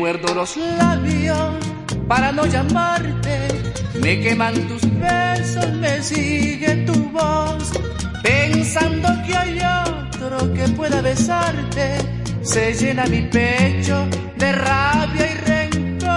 muerdo los labios para no llamarte, me queman tus besos, me sigue tu voz, pensando que hay otro que pueda besarte, se llena mi pecho de rabia y rencor.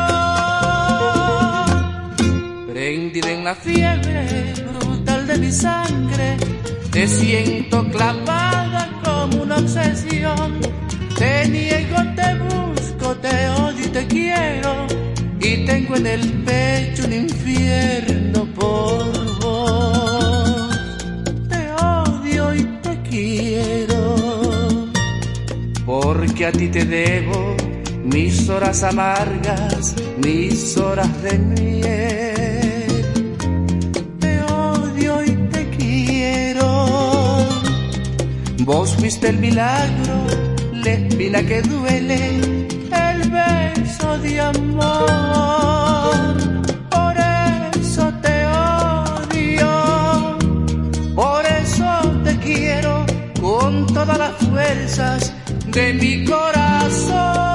Prendida en la fiebre brutal de mi sangre, te siento clavada como una obsesión, te niego, te busco, te odio y te quiero, y tengo en el pecho un infierno por vos. Te odio y te quiero, porque a ti te debo mis horas amargas, mis horas de miel. Te odio y te quiero, vos fuiste el milagro, la espina que duele, el beso de amor. Por eso te odio, por eso te quiero con todas las fuerzas de mi corazón.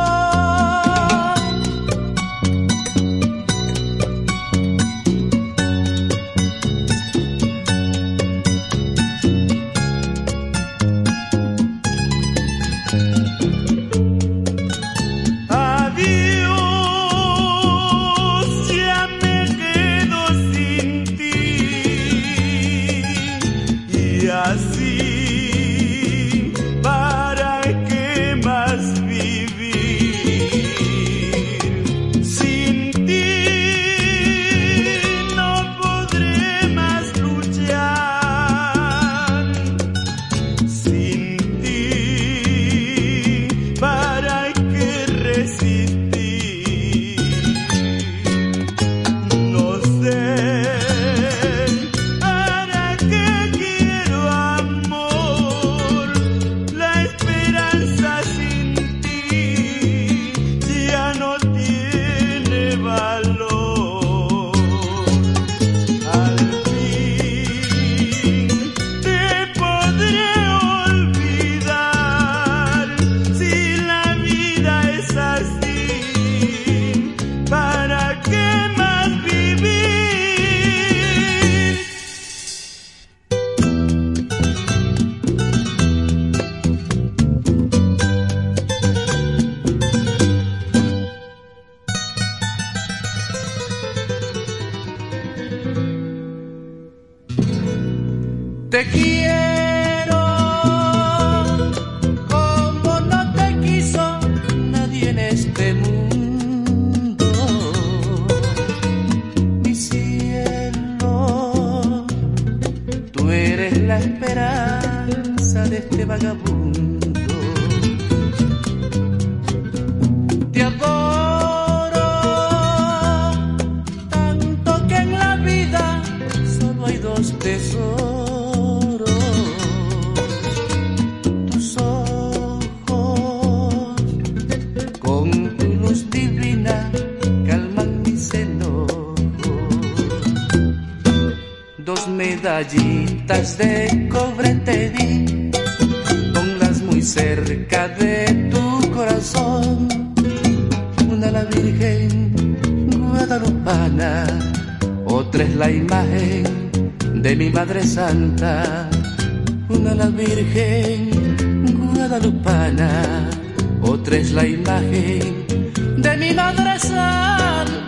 Te quiero como no te quiso nadie en este mundo, mi cielo, tú eres la esperanza de este vagabundo. Te adoro tanto que en la vida solo hay dos tesoros. Dos medallitas de cobre te di, ponlas muy cerca de tu corazón. Una la Virgen guadalupana, otra es la imagen de mi Madre Santa. Una la Virgen guadalupana, otra es la imagen de mi Madre Santa.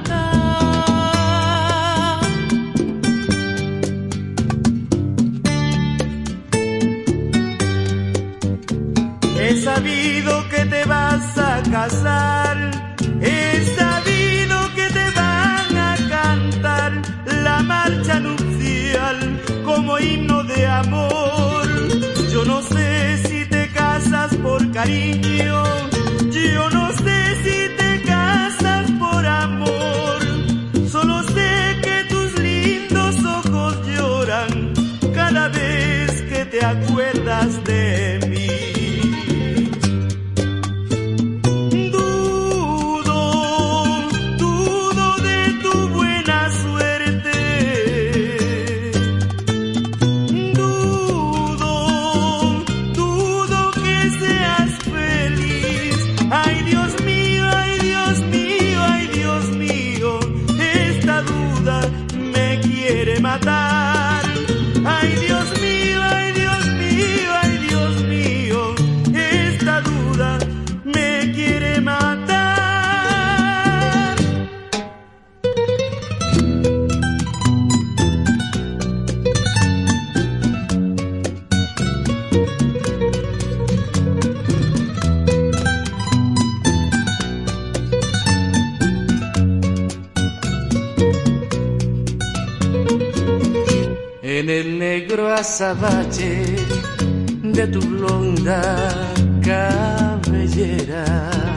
He sabido que te vas a casar, he sabido que te van a cantar la marcha nupcial como himno de amor. Yo no sé si te casas por cariño, yo no sé si te casas por amor, solo sé que tus lindos ojos lloran cada vez que te acuerdas de mí. Ay Dios mío, negro azabache de tu blonda cabellera,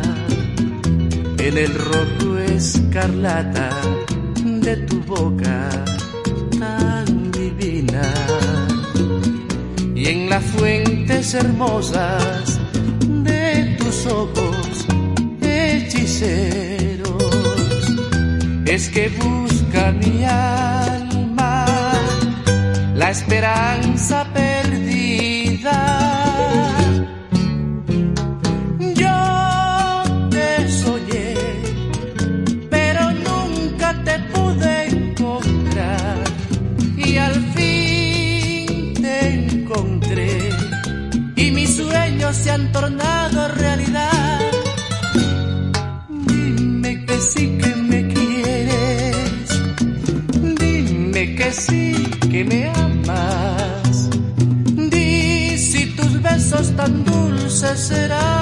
en el rojo escarlata de tu boca tan divina, y en las fuentes hermosas de tus ojos hechiceros, es que busca mi alma la esperanza perdida. Yo te soñé, pero nunca te pude encontrar, y al fin te encontré, y mis sueños se han tornado realidad. Dime que sí que me quieres, dime que sí que me amas, di si tus besos tan dulces serán